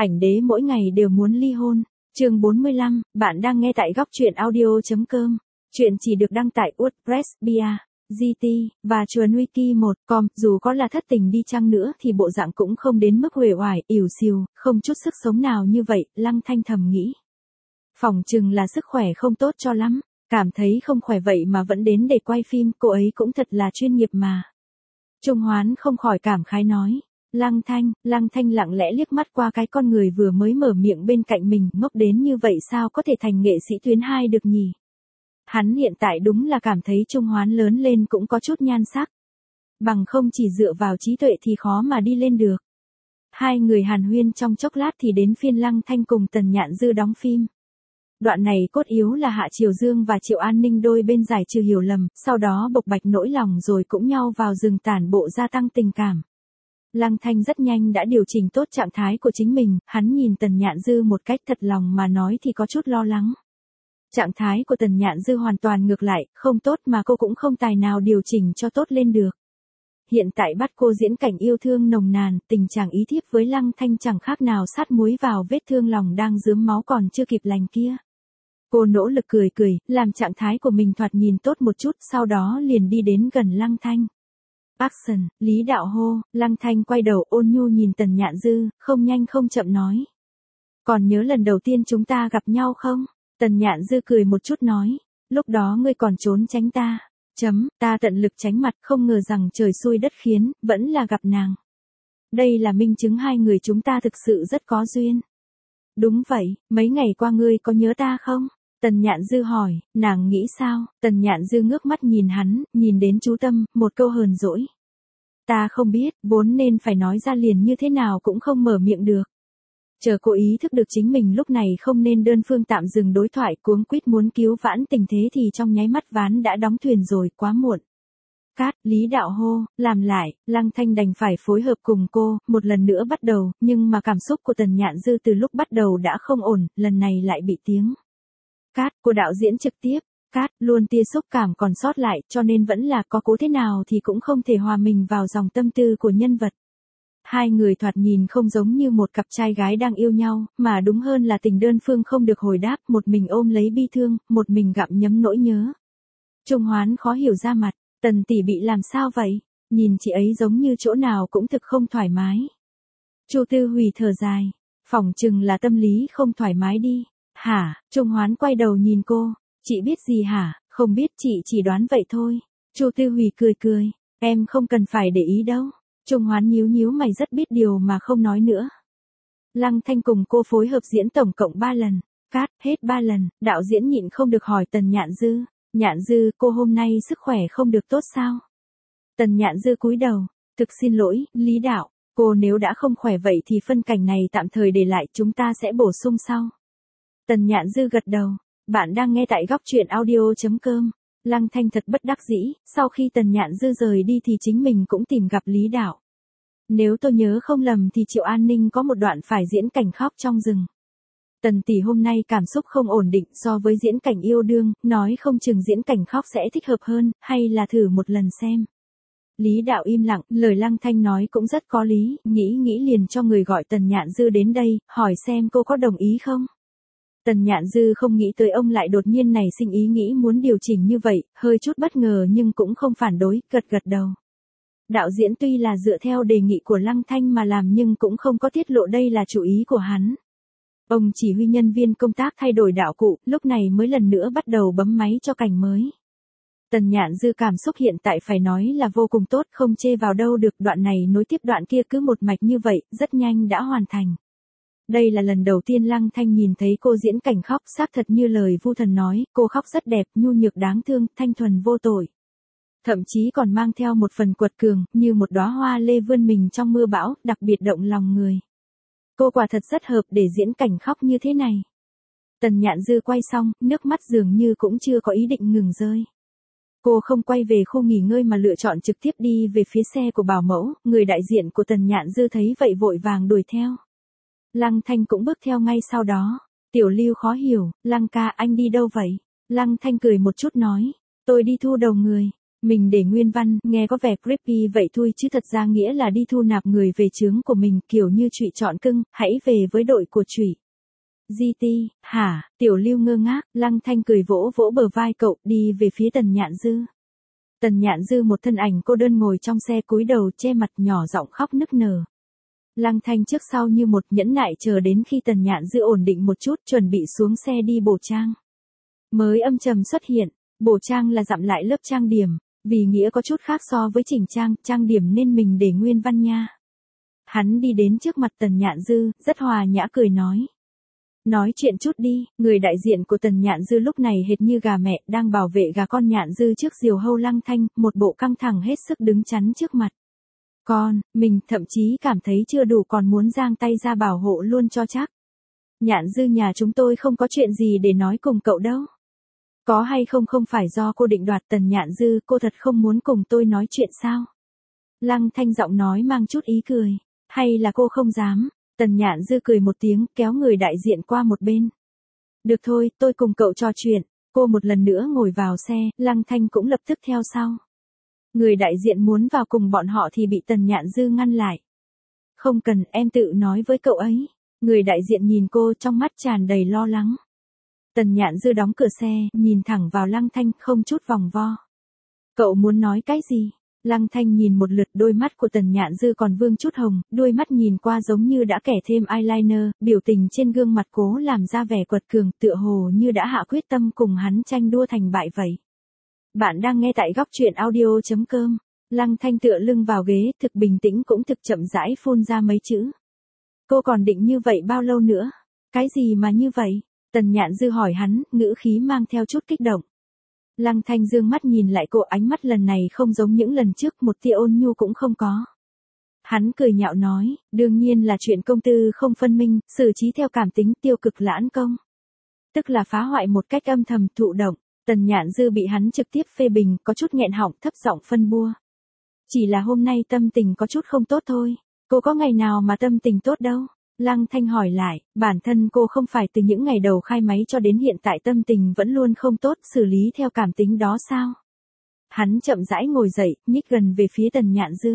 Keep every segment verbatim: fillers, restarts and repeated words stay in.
Ảnh đế mỗi ngày đều muốn ly hôn. Chương bốn mươi lăm, bạn đang nghe tại góc truyện audio chấm com. Chuyện chỉ được đăng tại WordPress, Bia, giê tê và chuồn wiki một chấm com. Dù có là thất tình đi chăng nữa thì bộ dạng cũng không đến mức uể oải, ỉu xìu, không chút sức sống nào như vậy, Lăng Thanh thầm nghĩ. Phỏng chừng là sức khỏe không tốt cho lắm, cảm thấy không khỏe vậy mà vẫn đến để quay phim, cô ấy cũng thật là chuyên nghiệp mà. Trung Hoán không khỏi cảm khái nói. Lăng Thanh, Lăng Thanh lặng lẽ liếc mắt qua cái con người vừa mới mở miệng bên cạnh mình, ngốc đến như vậy sao có thể thành nghệ sĩ tuyến hai được nhỉ? Hắn hiện tại đúng là cảm thấy Trung Hoán lớn lên cũng có chút nhan sắc. Bằng không chỉ dựa vào trí tuệ thì khó mà đi lên được. Hai người hàn huyên trong chốc lát thì đến phiên Lăng Thanh cùng Tần Nhạn Dư đóng phim. Đoạn này cốt yếu là Hạ Triều Dương và Triệu An Ninh đôi bên giải trừ hiểu lầm, sau đó bộc bạch nỗi lòng rồi cũng nhau vào rừng tản bộ gia tăng tình cảm. Lăng Thanh rất nhanh đã điều chỉnh tốt trạng thái của chính mình, hắn nhìn Tần Nhạn Dư một cách thật lòng mà nói thì có chút lo lắng. Trạng thái của Tần Nhạn Dư hoàn toàn ngược lại, không tốt mà cô cũng không tài nào điều chỉnh cho tốt lên được. Hiện tại bắt cô diễn cảnh yêu thương nồng nàn, tình trạng ý thiếp với Lăng Thanh chẳng khác nào sát muối vào vết thương lòng đang rướm máu còn chưa kịp lành kia. Cô nỗ lực cười cười, làm trạng thái của mình thoạt nhìn tốt một chút, sau đó liền đi đến gần Lăng Thanh. Action, Lý Đạo hô, Lăng Thanh quay đầu ôn nhu nhìn Tần Nhạn Dư, không nhanh không chậm nói. Còn nhớ lần đầu tiên chúng ta gặp nhau không? Tần Nhạn Dư cười một chút nói, lúc đó ngươi còn trốn tránh ta. Chấm, ta tận lực tránh mặt, không ngờ rằng trời xui đất khiến, vẫn là gặp nàng. Đây là minh chứng hai người chúng ta thực sự rất có duyên. Đúng vậy, mấy ngày qua ngươi có nhớ ta không? Tần Nhạn Dư hỏi, nàng nghĩ sao? Tần Nhạn Dư ngước mắt nhìn hắn, nhìn đến chú tâm, một câu hờn dỗi. Ta không biết, vốn nên phải nói ra liền như thế nào cũng không mở miệng được. Chờ cô ý thức được chính mình lúc này không nên đơn phương tạm dừng đối thoại, cuống quýt muốn cứu vãn tình thế thì trong nháy mắt ván đã đóng thuyền rồi, quá muộn. Cát, Lý Đạo hô, làm lại, Lăng Thanh đành phải phối hợp cùng cô, một lần nữa bắt đầu, nhưng mà cảm xúc của Tần Nhạn Dư từ lúc bắt đầu đã không ổn, lần này lại bị tiếng. Cát, cô đạo diễn trực tiếp, Cát, luôn tia xúc cảm còn sót lại, cho nên vẫn là có cố thế nào thì cũng không thể hòa mình vào dòng tâm tư của nhân vật. Hai người thoạt nhìn không giống như một cặp trai gái đang yêu nhau, mà đúng hơn là tình đơn phương không được hồi đáp, một mình ôm lấy bi thương, một mình gặm nhấm nỗi nhớ. Trung Hoán khó hiểu ra mặt, Tần tỷ bị làm sao vậy? Nhìn chị ấy giống như chỗ nào cũng thực không thoải mái. Chu Tư Hủy thở dài, phỏng chừng là tâm lý không thoải mái đi. Hả? Trung Hoán quay đầu nhìn cô, chị biết gì hả? Không biết, chị chỉ đoán vậy thôi. Chu Tư Hủy cười cười, em không cần phải để ý đâu. Trung Hoán nhíu nhíu mày rất biết điều mà không nói nữa. Lăng Thanh cùng cô phối hợp diễn tổng cộng ba lần. Cát, hết ba lần, đạo diễn nhịn không được hỏi Tần Nhạn Dư. Nhạn Dư, cô hôm nay sức khỏe không được tốt sao? Tần Nhạn Dư cúi đầu, thực xin lỗi, Lý Đạo, cô nếu đã không khỏe vậy thì phân cảnh này tạm thời để lại, chúng ta sẽ bổ sung sau. Tần Nhạn Dư gật đầu, bạn đang nghe tại góc truyện audio chấm com. Lăng Thanh thật bất đắc dĩ, sau khi Tần Nhạn Dư rời đi thì chính mình cũng tìm gặp Lý Đạo. Nếu tôi nhớ không lầm thì Triệu An Ninh có một đoạn phải diễn cảnh khóc trong rừng. Tần tỷ hôm nay cảm xúc không ổn định so với diễn cảnh yêu đương, nói không chừng diễn cảnh khóc sẽ thích hợp hơn, hay là thử một lần xem. Lý Đạo im lặng, lời Lăng Thanh nói cũng rất có lý, nghĩ nghĩ liền cho người gọi Tần Nhạn Dư đến đây, hỏi xem cô có đồng ý không. Tần Nhạn Dư không nghĩ tới ông lại đột nhiên nảy sinh ý nghĩ muốn điều chỉnh như vậy, hơi chút bất ngờ nhưng cũng không phản đối, gật gật đầu. Đạo diễn tuy là dựa theo đề nghị của Lăng Thanh mà làm nhưng cũng không có tiết lộ đây là chủ ý của hắn. Ông chỉ huy nhân viên công tác thay đổi đạo cụ, lúc này mới lần nữa bắt đầu bấm máy cho cảnh mới. Tần Nhạn Dư cảm xúc hiện tại phải nói là vô cùng tốt, không chê vào đâu được, đoạn này nối tiếp đoạn kia cứ một mạch như vậy, rất nhanh đã hoàn thành. Đây là lần đầu tiên Lăng Thanh nhìn thấy cô diễn cảnh khóc, xác thật như lời Vu Thần nói, cô khóc rất đẹp, nhu nhược đáng thương, thanh thuần vô tội. Thậm chí còn mang theo một phần quật cường, như một đóa hoa lê vươn mình trong mưa bão, đặc biệt động lòng người. Cô quả thật rất hợp để diễn cảnh khóc như thế này. Tần Nhạn Dư quay xong, nước mắt dường như cũng chưa có ý định ngừng rơi. Cô không quay về khu nghỉ ngơi mà lựa chọn trực tiếp đi về phía xe của bảo mẫu, người đại diện của Tần Nhạn Dư thấy vậy vội vàng đuổi theo. Lăng Thanh cũng bước theo ngay sau đó. Tiểu Lưu khó hiểu, Lăng ca anh đi đâu vậy? Lăng Thanh cười một chút nói, tôi đi thu đầu người. Mình để nguyên văn, nghe có vẻ creepy vậy thôi chứ thật ra nghĩa là đi thu nạp người về chướng của mình, kiểu như Trụy chọn cưng, hãy về với đội của Trụy. giê tê, hả, Tiểu Lưu ngơ ngác, Lăng Thanh cười vỗ vỗ bờ vai cậu, đi về phía Tần Nhạn Dư. Tần Nhạn Dư một thân ảnh cô đơn ngồi trong xe cúi đầu che mặt nhỏ giọng khóc nức nở. Lăng Thanh trước sau như một nhẫn nại chờ đến khi Tần Nhạn Dư ổn định một chút chuẩn bị xuống xe đi bổ trang. Mới âm trầm xuất hiện, bổ trang là dặm lại lớp trang điểm, vì nghĩa có chút khác so với chỉnh trang, trang điểm nên mình để nguyên văn nha. Hắn đi đến trước mặt Tần Nhạn Dư, rất hòa nhã cười nói. Nói chuyện chút đi, người đại diện của Tần Nhạn Dư lúc này hệt như gà mẹ đang bảo vệ gà con Nhạn Dư trước diều hâu Lăng Thanh, một bộ căng thẳng hết sức đứng chắn trước mặt. Con, mình thậm chí cảm thấy chưa đủ còn muốn giang tay ra bảo hộ luôn cho chắc. Nhạn Dư nhà chúng tôi không có chuyện gì để nói cùng cậu đâu. Có hay không không phải do cô định đoạt Tần Nhạn Dư, cô thật không muốn cùng tôi nói chuyện sao? Lăng Thanh giọng nói mang chút ý cười. Hay là cô không dám? Tần Nhạn Dư cười một tiếng, kéo người đại diện qua một bên. Được thôi, tôi cùng cậu trò chuyện. Cô một lần nữa ngồi vào xe, Lăng Thanh cũng lập tức theo sau. Người đại diện muốn vào cùng bọn họ thì bị Tần Nhạn Dư ngăn lại. Không cần, em tự nói với cậu ấy. Người đại diện nhìn cô trong mắt tràn đầy lo lắng. Tần Nhạn Dư đóng cửa xe, nhìn thẳng vào Lăng Thanh, không chút vòng vo. Cậu muốn nói cái gì? Lăng Thanh nhìn một lượt, đôi mắt của Tần Nhạn Dư còn vương chút hồng, đôi mắt nhìn qua giống như đã kẻ thêm eyeliner, biểu tình trên gương mặt cố làm ra vẻ quật cường, tựa hồ như đã hạ quyết tâm cùng hắn tranh đua thành bại vậy. Bạn đang nghe tại góc truyện audio chấm com. Lăng Thanh tựa lưng vào ghế, thực bình tĩnh cũng thực chậm rãi phun ra mấy chữ. Cô còn định như vậy bao lâu nữa? Cái gì mà như vậy? Tần Nhạn Dư hỏi hắn, ngữ khí mang theo chút kích động. Lăng Thanh dương mắt nhìn lại cô, ánh mắt lần này không giống những lần trước, một tia ôn nhu cũng không có. Hắn cười nhạo nói, đương nhiên là chuyện công tư không phân minh, xử trí theo cảm tính, tiêu cực lãn công. Tức là phá hoại một cách âm thầm, thụ động. Tần Nhạn Dư bị hắn trực tiếp phê bình, có chút nghẹn họng, thấp giọng phân bua. Chỉ là hôm nay tâm tình có chút không tốt thôi. Cô có ngày nào mà tâm tình tốt đâu? Lăng Thanh hỏi lại, bản thân cô không phải từ những ngày đầu khai máy cho đến hiện tại tâm tình vẫn luôn không tốt, xử lý theo cảm tính đó sao? Hắn chậm rãi ngồi dậy, nhích gần về phía Tần Nhạn Dư.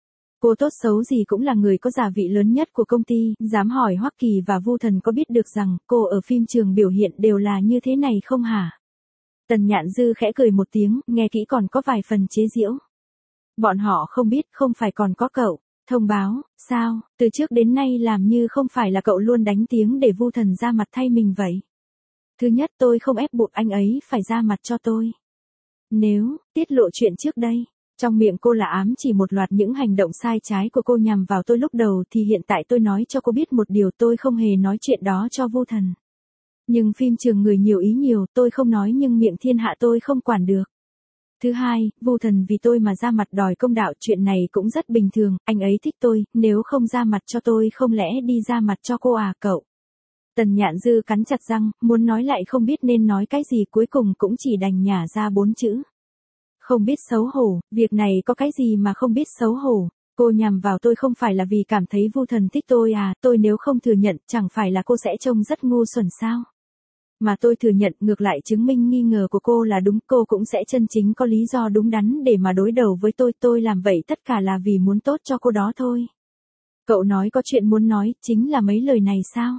Cô tốt xấu gì cũng là người có gia vị lớn nhất của công ty, dám hỏi Hoắc Kỳ và Vu Thần có biết được rằng cô ở phim trường biểu hiện đều là như thế này không hả? Tần Nhạn Dư khẽ cười một tiếng, nghe kỹ còn có vài phần chế giễu. Bọn họ không biết, không phải còn có cậu. Thông báo, sao, từ trước đến nay làm như không phải là cậu luôn đánh tiếng để Vu Thần ra mặt thay mình vậy. Thứ nhất, tôi không ép buộc anh ấy phải ra mặt cho tôi. Nếu, tiết lộ chuyện trước đây, trong miệng cô là ám chỉ một loạt những hành động sai trái của cô nhằm vào tôi lúc đầu thì hiện tại tôi nói cho cô biết một điều, tôi không hề nói chuyện đó cho Vu Thần. Nhưng phim trường người nhiều ý nhiều, tôi không nói nhưng miệng thiên hạ tôi không quản được. Thứ hai, Vu Thần vì tôi mà ra mặt đòi công đạo, chuyện này cũng rất bình thường, anh ấy thích tôi, nếu không ra mặt cho tôi không lẽ đi ra mặt cho cô à cậu. Tần Nhạn Dư cắn chặt răng, muốn nói lại không biết nên nói cái gì, cuối cùng cũng chỉ đành nhả ra bốn chữ. Không biết xấu hổ, việc này có cái gì mà không biết xấu hổ. Cô nhằm vào tôi không phải là vì cảm thấy Vu Thần thích tôi à, tôi nếu không thừa nhận chẳng phải là cô sẽ trông rất ngu xuẩn sao. Mà tôi thừa nhận, ngược lại chứng minh nghi ngờ của cô là đúng, cô cũng sẽ chân chính có lý do đúng đắn để mà đối đầu với tôi, tôi làm vậy tất cả là vì muốn tốt cho cô đó thôi. Cậu nói có chuyện muốn nói, chính là mấy lời này sao?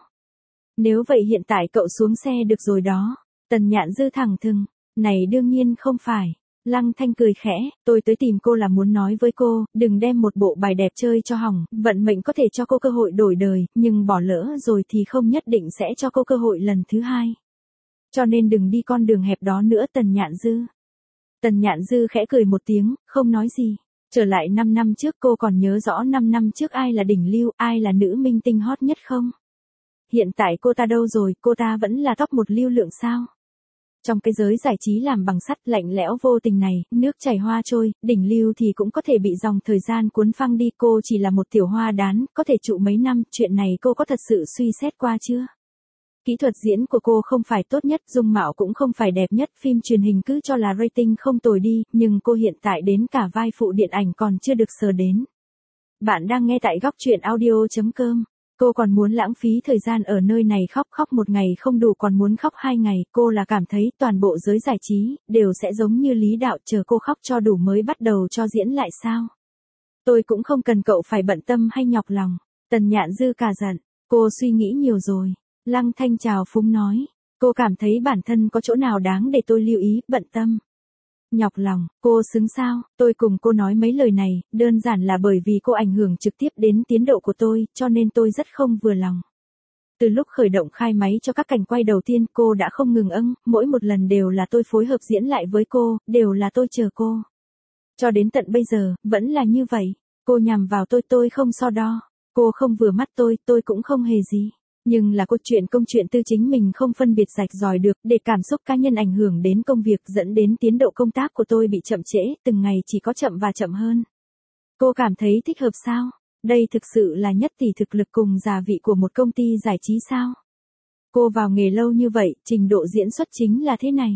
Nếu vậy hiện tại cậu xuống xe được rồi đó. Tần Nhạn Dư thẳng thừng, này đương nhiên không phải. Lăng Thanh cười khẽ, tôi tới tìm cô là muốn nói với cô, đừng đem một bộ bài đẹp chơi cho hỏng, vận mệnh có thể cho cô cơ hội đổi đời, nhưng bỏ lỡ rồi thì không nhất định sẽ cho cô cơ hội lần thứ hai. Cho nên đừng đi con đường hẹp đó nữa Tần Nhạn Dư. Tần Nhạn Dư khẽ cười một tiếng, không nói gì. Trở lại năm năm trước, cô còn nhớ rõ năm năm trước ai là đỉnh lưu, ai là nữ minh tinh hot nhất không? Hiện tại cô ta đâu rồi, cô ta vẫn là top một lưu lượng sao? Trong cái giới giải trí làm bằng sắt lạnh lẽo vô tình này, nước chảy hoa trôi, đỉnh lưu thì cũng có thể bị dòng thời gian cuốn phăng đi, cô chỉ là một tiểu hoa đán, có thể trụ mấy năm, chuyện này cô có thật sự suy xét qua chưa? Kỹ thuật diễn của cô không phải tốt nhất, dung mạo cũng không phải đẹp nhất, phim truyền hình cứ cho là rating không tồi đi, nhưng cô hiện tại đến cả vai phụ điện ảnh còn chưa được sờ đến. Bạn đang nghe tại góc truyện audio chấm com. Cô còn muốn lãng phí thời gian ở nơi này khóc khóc một ngày không đủ còn muốn khóc hai ngày, cô là cảm thấy toàn bộ giới giải trí, đều sẽ giống như Lý Đạo chờ cô khóc cho đủ mới bắt đầu cho diễn lại sao. Tôi cũng không cần cậu phải bận tâm hay nhọc lòng. Tần Nhạn Dư cả giận, cô suy nghĩ nhiều rồi. Lăng Thanh chào phúng nói, cô cảm thấy bản thân có chỗ nào đáng để tôi lưu ý, bận tâm. Nhọc lòng, cô xứng sao, tôi cùng cô nói mấy lời này, đơn giản là bởi vì cô ảnh hưởng trực tiếp đến tiến độ của tôi, cho nên tôi rất không vừa lòng. Từ lúc khởi động khai máy cho các cảnh quay đầu tiên cô đã không ngừng âng, mỗi một lần đều là tôi phối hợp diễn lại với cô, đều là tôi chờ cô. Cho đến tận bây giờ, vẫn là như vậy, cô nhằm vào tôi tôi không so đo, cô không vừa mắt tôi, tôi cũng không hề gì. Nhưng là câu chuyện công chuyện tư chính mình không phân biệt rạch ròi được, để cảm xúc cá nhân ảnh hưởng đến công việc dẫn đến tiến độ công tác của tôi bị chậm trễ, từng ngày chỉ có chậm và chậm hơn. Cô cảm thấy thích hợp sao? Đây thực sự là nhất tỷ thực lực cùng già vị của một công ty giải trí sao? Cô vào nghề lâu như vậy, trình độ diễn xuất chính là thế này.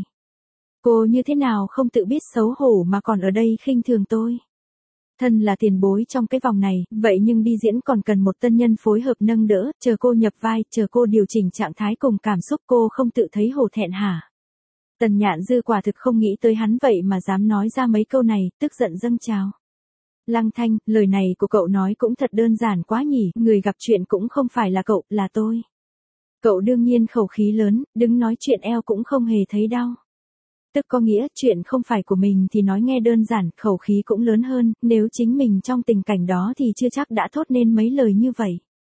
Cô như thế nào không tự biết xấu hổ mà còn ở đây khinh thường tôi? Thân là tiền bối trong cái vòng này, vậy nhưng đi diễn còn cần một tân nhân phối hợp nâng đỡ, chờ cô nhập vai, chờ cô điều chỉnh trạng thái cùng cảm xúc, cô không tự thấy hổ thẹn hả? Tần Nhạn Dư quả thực không nghĩ tới hắn vậy mà dám nói ra mấy câu này, tức giận dâng trào. Lăng Thanh, lời này của cậu nói cũng thật đơn giản quá nhỉ, người gặp chuyện cũng không phải là cậu, là tôi. Cậu đương nhiên khẩu khí lớn, đứng nói chuyện eo cũng không hề thấy đau. Tức có nghĩa chuyện không phải của mình thì nói nghe đơn giản, khẩu khí cũng lớn hơn, nếu chính mình trong tình cảnh đó thì chưa chắc đã thốt nên mấy lời như vậy.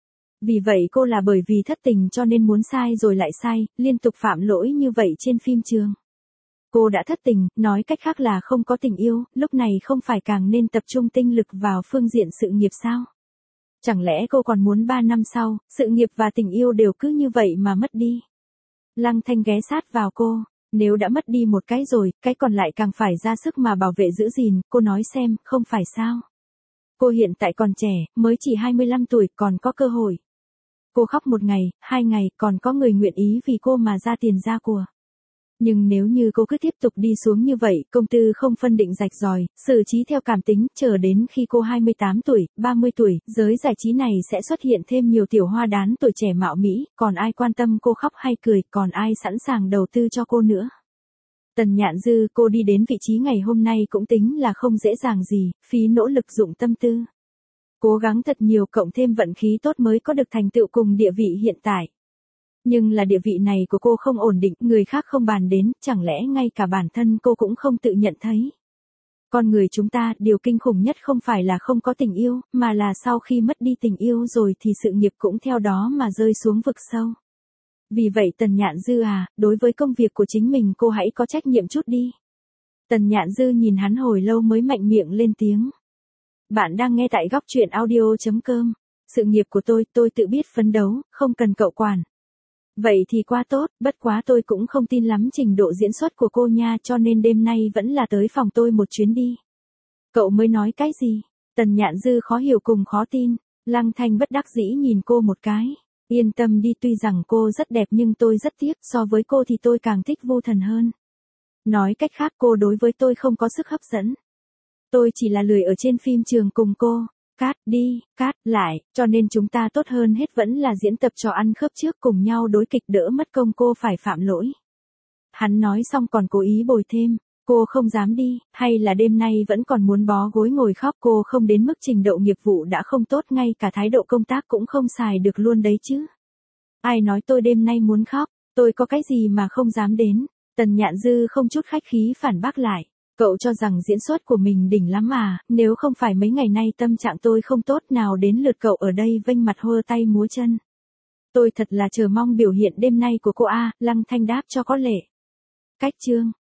Vì vậy cô là bởi vì thất tình cho nên muốn sai rồi lại sai, liên tục phạm lỗi như vậy trên phim trường. Cô đã thất tình, nói cách khác là không có tình yêu, lúc này không phải càng nên tập trung tinh lực vào phương diện sự nghiệp sao? Chẳng lẽ cô còn muốn ba năm sau, sự nghiệp và tình yêu đều cứ như vậy mà mất đi? Lăng Thanh ghé sát vào cô. Nếu đã mất đi một cái rồi, cái còn lại càng phải ra sức mà bảo vệ giữ gìn, cô nói xem, không phải sao? Cô hiện tại còn trẻ, mới chỉ hai mươi lăm tuổi, còn có cơ hội. Cô khóc một ngày, hai ngày, còn có người nguyện ý vì cô mà ra tiền ra của. Nhưng nếu như cô cứ tiếp tục đi xuống như vậy, công tư không phân định rạch ròi, xử trí theo cảm tính, chờ đến khi cô hai mươi tám tuổi, ba mươi tuổi, giới giải trí này sẽ xuất hiện thêm nhiều tiểu hoa đán tuổi trẻ mạo mỹ, còn ai quan tâm cô khóc hay cười, còn ai sẵn sàng đầu tư cho cô nữa. Tần Nhạn Dư, cô đi đến vị trí ngày hôm nay cũng tính là không dễ dàng gì, phí nỗ lực dụng tâm tư. Cố gắng thật nhiều cộng thêm vận khí tốt mới có được thành tựu cùng địa vị hiện tại. Nhưng là địa vị này của cô không ổn định, người khác không bàn đến, chẳng lẽ ngay cả bản thân cô cũng không tự nhận thấy. Con người chúng ta, điều kinh khủng nhất không phải là không có tình yêu, mà là sau khi mất đi tình yêu rồi thì sự nghiệp cũng theo đó mà rơi xuống vực sâu. Vì vậy Tần Nhạn Dư à, đối với công việc của chính mình cô hãy có trách nhiệm chút đi. Tần Nhạn Dư nhìn hắn hồi lâu mới mạnh miệng lên tiếng. Bạn đang nghe tại góc truyện audio chấm com. Sự nghiệp của tôi, tôi tự biết phấn đấu, không cần cậu quản. Vậy thì quá tốt, bất quá tôi cũng không tin lắm trình độ diễn xuất của cô nha, cho nên đêm nay vẫn là tới phòng tôi một chuyến đi. Cậu mới nói cái gì? Tần Nhạn Dư khó hiểu cùng khó tin. Lăng Thanh bất đắc dĩ nhìn cô một cái. Yên tâm đi, tuy rằng cô rất đẹp nhưng tôi rất tiếc, so với cô thì tôi càng thích Vu Thần hơn. Nói cách khác cô đối với tôi không có sức hấp dẫn. Tôi chỉ là lười ở trên phim trường cùng cô. Cát đi, cát lại, cho nên chúng ta tốt hơn hết vẫn là diễn tập trò ăn khớp trước cùng nhau đối kịch đỡ mất công cô phải phạm lỗi. Hắn nói xong còn cố ý bồi thêm, cô không dám đi, hay là đêm nay vẫn còn muốn bó gối ngồi khóc, cô không đến mức trình độ nghiệp vụ đã không tốt, ngay cả thái độ công tác cũng không xài được luôn đấy chứ. Ai nói tôi đêm nay muốn khóc, tôi có cái gì mà không dám đến. Tần Nhạn Dư không chút khách khí phản bác lại. Cậu cho rằng diễn xuất của mình đỉnh lắm à, nếu không phải mấy ngày nay tâm trạng tôi không tốt nào đến lượt cậu ở đây vênh mặt hơ tay múa chân. Tôi thật là chờ mong biểu hiện đêm nay của cô a. Lăng Thanh đáp cho có lệ. Cách chương.